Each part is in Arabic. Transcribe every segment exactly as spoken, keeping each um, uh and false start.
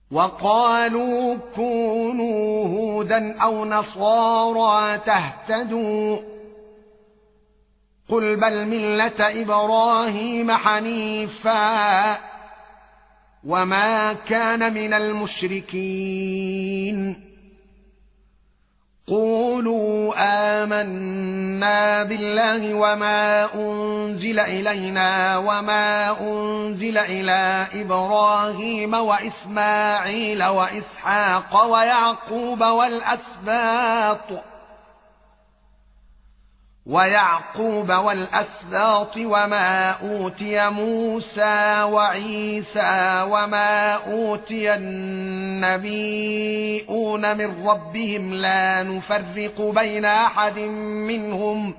وقالوا كونوا هودا أو نصارى تهتدوا قل بل ملة إبراهيم حنيفا وما كان من المشركين قولوا آمنا بالله وما أنزل إلينا وما أنزل إلى إبراهيم وإسماعيل وإسحاق ويعقوب والأسباط ويعقوب والأسباط وما أوتي موسى وعيسى وما أوتي النبيون من ربهم لا نفرق بين أحد منهم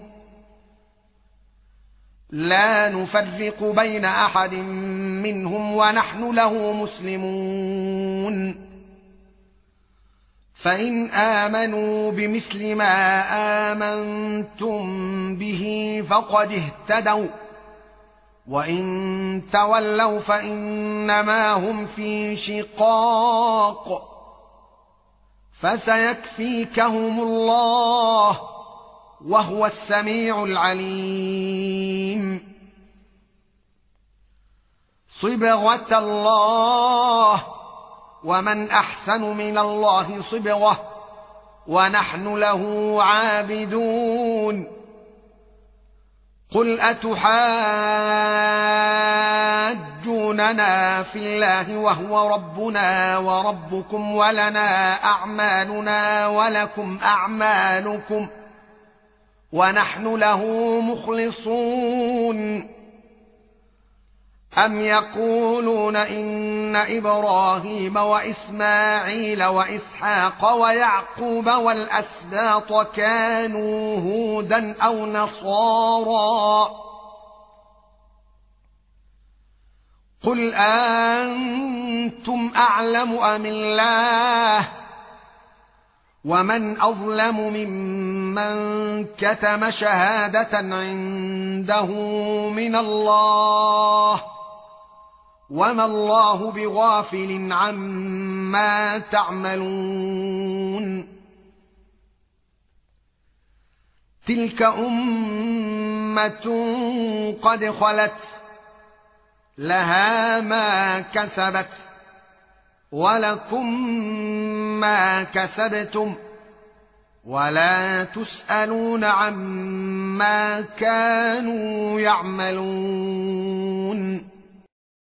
لا نفرق بين أحد منهم ونحن له مسلمون فإن آمنوا بمثل ما آمنتم به فقد اهتدوا وإن تولوا فإنما هم في شقاق فسيكفيكهم الله وهو السميع العليم صبغة الله ومن أحسن من الله صبغة ونحن له عابدون قل أتحاجوننا في الله وهو ربنا وربكم ولنا أعمالنا ولكم أعمالكم ونحن له مخلصون أم يقولون إن إبراهيم وإسماعيل وإسحاق ويعقوب والأسباط كانوا هودا أو نصارى قل أنتم أعلم أم الله ومن أظلم ممن كتم شهادة عنده من الله وما الله بغافل عما تعملون تلك أمة قد خلت لها ما كسبت ولكم ما كسبتم ولا تسألون عما كانوا يعملون